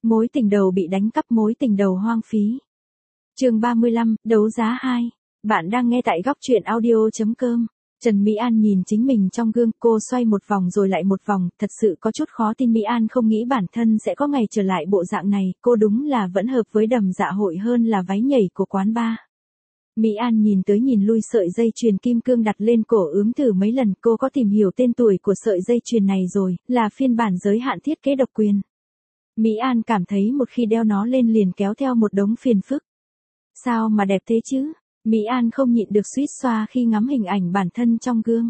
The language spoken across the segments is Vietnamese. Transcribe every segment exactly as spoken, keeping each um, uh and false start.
Mối tình đầu bị đánh cắp, mối tình đầu hoang phí. Chương ba mươi lăm, đấu giá hai. Bạn đang nghe tại góc truyện audio chấm com. Trần Mỹ An nhìn chính mình trong gương, cô xoay một vòng rồi lại một vòng, thật sự có chút khó tin. Mỹ An không nghĩ bản thân sẽ có ngày trở lại bộ dạng này, cô đúng là vẫn hợp với đầm dạ hội hơn là váy nhảy của quán bar. Mỹ An nhìn tới nhìn lui sợi dây chuyền kim cương đặt lên cổ ướm thử mấy lần, cô có tìm hiểu tên tuổi của sợi dây chuyền này rồi, là phiên bản giới hạn thiết kế độc quyền. Mỹ An cảm thấy một khi đeo nó lên liền kéo theo một đống phiền phức. Sao mà đẹp thế chứ? Mỹ An không nhịn được suýt xoa khi ngắm hình ảnh bản thân trong gương.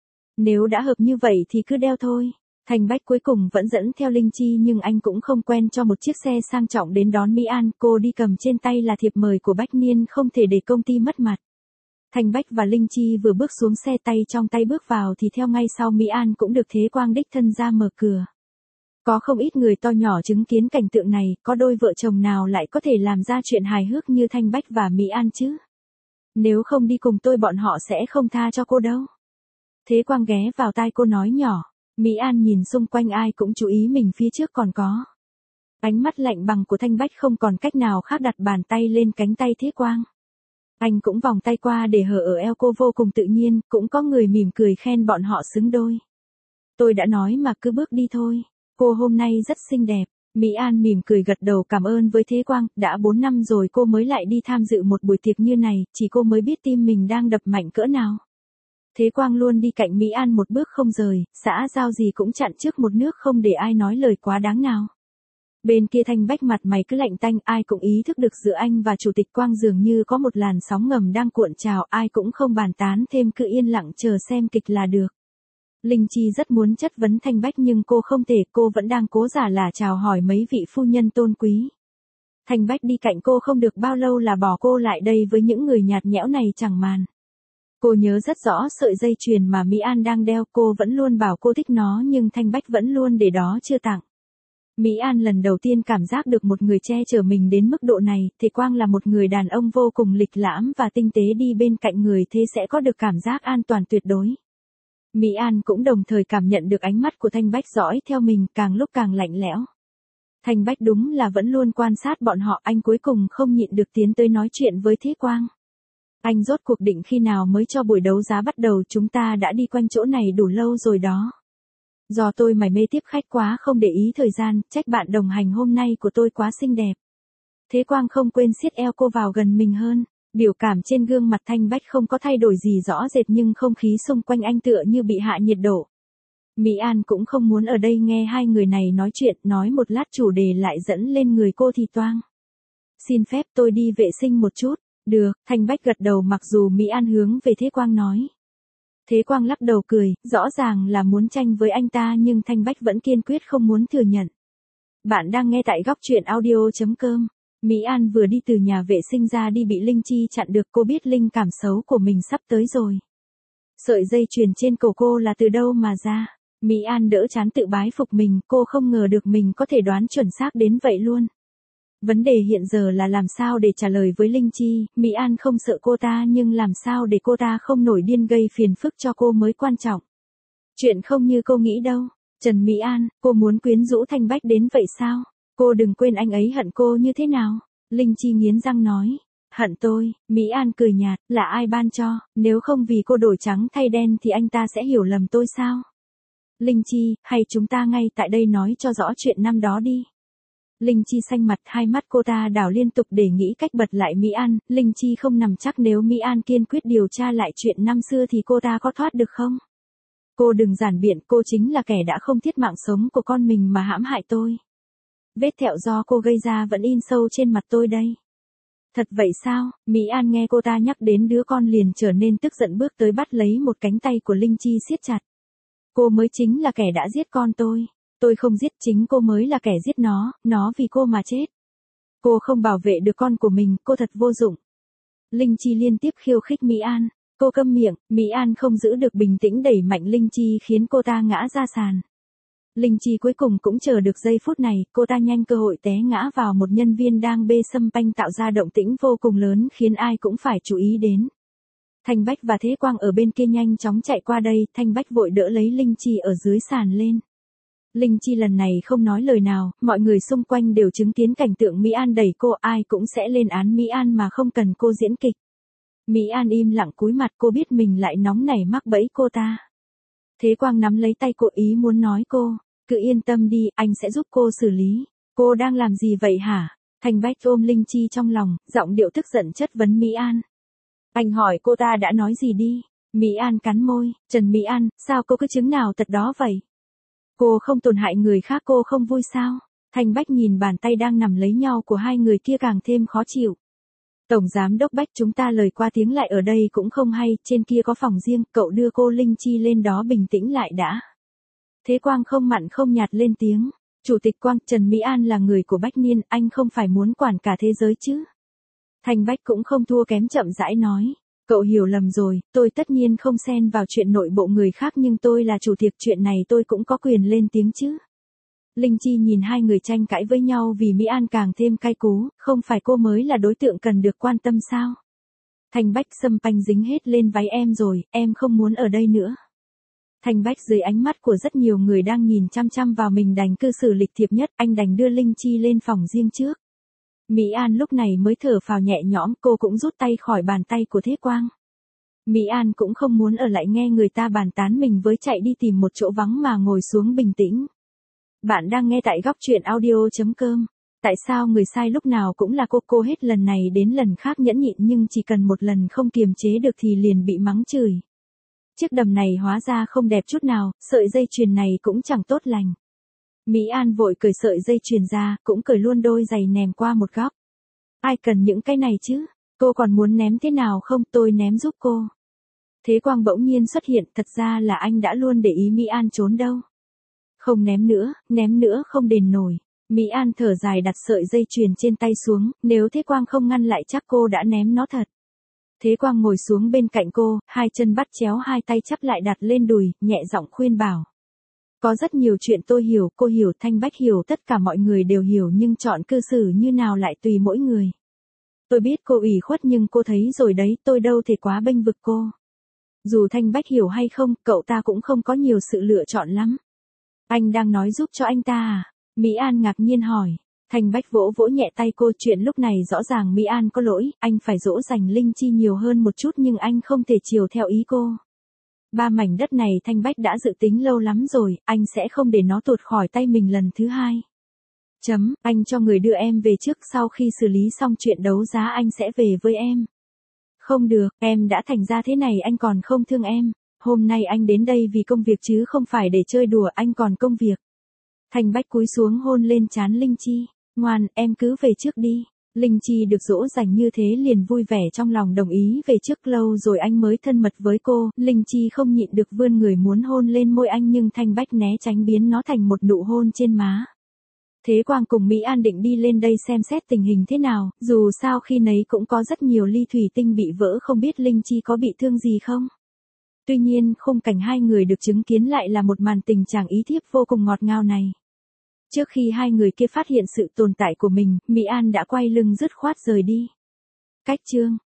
Nếu đã hợp như vậy thì cứ đeo thôi. Thành Bách cuối cùng vẫn dẫn theo Linh Chi, nhưng anh cũng không quen cho một chiếc xe sang trọng đến đón Mỹ An. Cô đi cầm trên tay là thiệp mời của Bách Niên, không thể để công ty mất mặt. Thành Bách và Linh Chi vừa bước xuống xe, tay trong tay bước vào thì theo ngay sau Mỹ An cũng được Thế Quang đích thân ra mở cửa. Có không ít người to nhỏ chứng kiến cảnh tượng này, có đôi vợ chồng nào lại có thể làm ra chuyện hài hước như Thành Bách và Mỹ An chứ? Nếu không đi cùng tôi bọn họ sẽ không tha cho cô đâu. Thế Quang ghé vào tai cô nói nhỏ. Mỹ An nhìn xung quanh ai cũng chú ý mình phía trước còn có. Ánh mắt lạnh bằng của Thanh Bách không còn cách nào khác đặt bàn tay lên cánh tay Thế Quang. Anh cũng vòng tay qua để hở ở eo cô vô cùng tự nhiên, cũng có người mỉm cười khen bọn họ xứng đôi. Tôi đã nói mà, cứ bước đi thôi. Cô hôm nay rất xinh đẹp. Mỹ An mỉm cười gật đầu cảm ơn với Thế Quang, đã bốn năm rồi cô mới lại đi tham dự một buổi tiệc như này, chỉ cô mới biết tim mình đang đập mạnh cỡ nào. Thế Quang luôn đi cạnh Mỹ An một bước không rời, xã giao gì cũng chặn trước một nước không để ai nói lời quá đáng nào. Bên kia Thanh Bách mặt mày cứ lạnh tanh, ai cũng ý thức được giữa anh và Chủ tịch Quang dường như có một làn sóng ngầm đang cuộn trào, ai cũng không bàn tán thêm, cứ yên lặng chờ xem kịch là được. Linh Chi rất muốn chất vấn Thanh Bách nhưng cô không thể, cô vẫn đang cố giả là chào hỏi mấy vị phu nhân tôn quý. Thanh Bách đi cạnh cô không được bao lâu là bỏ cô lại đây với những người nhạt nhẽo này chẳng màn. Cô nhớ rất rõ sợi dây chuyền mà Mỹ An đang đeo, cô vẫn luôn bảo cô thích nó nhưng Thanh Bách vẫn luôn để đó chưa tặng. Mỹ An lần đầu tiên cảm giác được một người che chở mình đến mức độ này, Thế Quang là một người đàn ông vô cùng lịch lãm và tinh tế, đi bên cạnh người thế sẽ có được cảm giác an toàn tuyệt đối. Mỹ An cũng đồng thời cảm nhận được ánh mắt của Thanh Bách dõi theo mình, càng lúc càng lạnh lẽo. Thanh Bách đúng là vẫn luôn quan sát bọn họ, anh cuối cùng không nhịn được tiến tới nói chuyện với Thế Quang. Anh rốt cuộc định khi nào mới cho buổi đấu giá bắt đầu, chúng ta đã đi quanh chỗ này đủ lâu rồi đó. Do tôi mải mê tiếp khách quá không để ý thời gian, trách bạn đồng hành hôm nay của tôi quá xinh đẹp. Thế Quang không quên siết eo cô vào gần mình hơn. Biểu cảm trên gương mặt Thanh Bách không có thay đổi gì rõ rệt nhưng không khí xung quanh anh tựa như bị hạ nhiệt độ. Mỹ An cũng không muốn ở đây nghe hai người này nói chuyện, nói một lát chủ đề lại dẫn lên người cô thì toang. Xin phép tôi đi vệ sinh một chút. Được, Thanh Bách gật đầu mặc dù Mỹ An hướng về Thế Quang nói. Thế Quang lắc đầu cười, rõ ràng là muốn tranh với anh ta nhưng Thanh Bách vẫn kiên quyết không muốn thừa nhận. Bạn đang nghe tại góc truyện audio chấm com. Mỹ An vừa đi từ nhà vệ sinh ra đi bị Linh Chi chặn được, cô biết linh cảm xấu của mình sắp tới rồi. Sợi dây chuyền trên cổ cô là từ đâu mà ra? Mỹ An đỡ chán tự bái phục mình, cô không ngờ được mình có thể đoán chuẩn xác đến vậy luôn. Vấn đề hiện giờ là làm sao để trả lời với Linh Chi, Mỹ An không sợ cô ta nhưng làm sao để cô ta không nổi điên gây phiền phức cho cô mới quan trọng. Chuyện không như cô nghĩ đâu. Trần Mỹ An, cô muốn quyến rũ Thanh Bách đến vậy sao? Cô đừng quên anh ấy hận cô như thế nào. Linh Chi nghiến răng nói. Hận tôi, Mỹ An cười nhạt, là ai ban cho, nếu không vì cô đổi trắng thay đen thì anh ta sẽ hiểu lầm tôi sao? Linh Chi, hay chúng ta ngay tại đây nói cho rõ chuyện năm đó đi. Linh Chi xanh mặt, hai mắt cô ta đảo liên tục để nghĩ cách bật lại Mỹ An. Linh Chi không nằm chắc nếu Mỹ An kiên quyết điều tra lại chuyện năm xưa thì cô ta có thoát được không? Cô đừng giản biện, cô chính là kẻ đã không thiết mạng sống của con mình mà hãm hại tôi. Vết thẹo do cô gây ra vẫn in sâu trên mặt tôi đây. Thật vậy sao? Mỹ An nghe cô ta nhắc đến đứa con liền trở nên tức giận, bước tới bắt lấy một cánh tay của Linh Chi siết chặt. Cô mới chính là kẻ đã giết con tôi. Tôi không giết, chính cô mới là kẻ giết nó, nó vì cô mà chết. Cô không bảo vệ được con của mình, cô thật vô dụng. Linh Chi liên tiếp khiêu khích Mỹ An. Cô câm miệng, Mỹ An không giữ được bình tĩnh đẩy mạnh Linh Chi khiến cô ta ngã ra sàn. Linh Chi cuối cùng cũng chờ được giây phút này, cô ta nhanh cơ hội té ngã vào một nhân viên đang bê xâm panh tạo ra động tĩnh vô cùng lớn khiến ai cũng phải chú ý đến. Thanh Bách và Thế Quang ở bên kia nhanh chóng chạy qua đây, Thanh Bách vội đỡ lấy Linh Chi ở dưới sàn lên. Linh Chi lần này không nói lời nào, mọi người xung quanh đều chứng kiến cảnh tượng Mỹ An đẩy cô, ai cũng sẽ lên án Mỹ An mà không cần cô diễn kịch. Mỹ An im lặng cúi mặt, cô biết mình lại nóng nảy mắc bẫy cô ta. Thế Quang nắm lấy tay cô, ý muốn nói cô, cứ yên tâm đi, anh sẽ giúp cô xử lý. Cô đang làm gì vậy hả? Thanh Bách ôm Linh Chi trong lòng, giọng điệu tức giận chất vấn Mỹ An. Anh hỏi cô ta đã nói gì đi? Mỹ An cắn môi, Trần Mỹ An, sao cô cứ chứng nào tật đó vậy? Cô không tổn hại người khác, cô không vui sao? Thanh Bách nhìn bàn tay đang nằm lấy nhau của hai người kia càng thêm khó chịu. Tổng giám đốc Bách, chúng ta lời qua tiếng lại ở đây cũng không hay, trên kia có phòng riêng, cậu đưa cô Linh Chi lên đó bình tĩnh lại đã. Thế Quang không mặn không nhạt lên tiếng. Chủ tịch Quang, Trần Mỹ An là người của Bách Niên, anh không phải muốn quản cả thế giới chứ? Thanh Bách cũng không thua kém chậm rãi nói. Cậu hiểu lầm rồi, tôi tất nhiên không xen vào chuyện nội bộ người khác nhưng tôi là chủ tiệc, chuyện này tôi cũng có quyền lên tiếng chứ. Linh Chi nhìn hai người tranh cãi với nhau vì Mỹ An càng thêm cay cú, không phải cô mới là đối tượng cần được quan tâm sao? Thanh Bách, sâm panh dính hết lên váy em rồi, em không muốn ở đây nữa. Thanh Bách, dưới ánh mắt của rất nhiều người đang nhìn chăm chăm vào mình đành cư xử lịch thiệp nhất, anh đành đưa Linh Chi lên phòng riêng trước. Mỹ An lúc này mới thở phào nhẹ nhõm, cô cũng rút tay khỏi bàn tay của Thế Quang. Mỹ An cũng không muốn ở lại nghe người ta bàn tán mình, với chạy đi tìm một chỗ vắng mà ngồi xuống bình tĩnh. Bạn đang nghe tại góc truyện audio.com. Tại sao người sai lúc nào cũng là cô? Cô hết lần này đến lần khác nhẫn nhịn nhưng chỉ cần một lần không kiềm chế được thì liền bị mắng chửi. Chiếc đầm này hóa ra không đẹp chút nào, sợi dây chuyền này cũng chẳng tốt lành. Mỹ An vội cởi sợi dây chuyền ra, cũng cởi luôn đôi giày ném qua một góc. Ai cần những cái này chứ? Cô còn muốn ném thế nào không? Tôi ném giúp cô. Thế Quang bỗng nhiên xuất hiện, thật ra là anh đã luôn để ý Mỹ An trốn đâu. Không ném nữa, ném nữa không đền nổi. Mỹ An thở dài đặt sợi dây chuyền trên tay xuống, nếu Thế Quang không ngăn lại chắc cô đã ném nó thật. Thế Quang ngồi xuống bên cạnh cô, hai chân bắt chéo, hai tay chắp lại đặt lên đùi, nhẹ giọng khuyên bảo. Có rất nhiều chuyện tôi hiểu, cô hiểu, Thanh Bách hiểu, tất cả mọi người đều hiểu nhưng chọn cư xử như nào lại tùy mỗi người. Tôi biết cô ủy khuất nhưng cô thấy rồi đấy, tôi đâu thể quá bênh vực cô. Dù Thanh Bách hiểu hay không, cậu ta cũng không có nhiều sự lựa chọn lắm. Anh đang nói giúp cho anh ta à? Mỹ An ngạc nhiên hỏi. Thanh Bách vỗ vỗ nhẹ tay cô, chuyện lúc này rõ ràng Mỹ An có lỗi, anh phải dỗ dành Linh Chi nhiều hơn một chút nhưng anh không thể chiều theo ý cô. Ba mảnh đất này Thanh Bách đã dự tính lâu lắm rồi, anh sẽ không để nó tuột khỏi tay mình lần thứ hai. Chấm, anh cho người đưa em về trước, sau khi xử lý xong chuyện đấu giá anh sẽ về với em. Không được, em đã thành ra thế này anh còn không thương em. Hôm nay anh đến đây vì công việc chứ không phải để chơi đùa, anh còn công việc. Thanh Bách cúi xuống hôn lên trán Linh Chi. Ngoan, em cứ về trước đi. Linh Chi được dỗ dành như thế liền vui vẻ trong lòng đồng ý về trước, lâu rồi anh mới thân mật với cô. Linh Chi không nhịn được vươn người muốn hôn lên môi anh nhưng Thanh Bách né tránh biến nó thành một nụ hôn trên má. Thế Quang cùng Mỹ An định đi lên đây xem xét tình hình thế nào, dù sao khi nấy cũng có rất nhiều ly thủy tinh bị vỡ, không biết Linh Chi có bị thương gì không. Tuy nhiên khung cảnh hai người được chứng kiến lại là một màn tình trạng ý thiếp vô cùng ngọt ngào này. Trước khi hai người kia phát hiện sự tồn tại của mình, Mỹ An đã quay lưng dứt khoát rời đi. Cách chương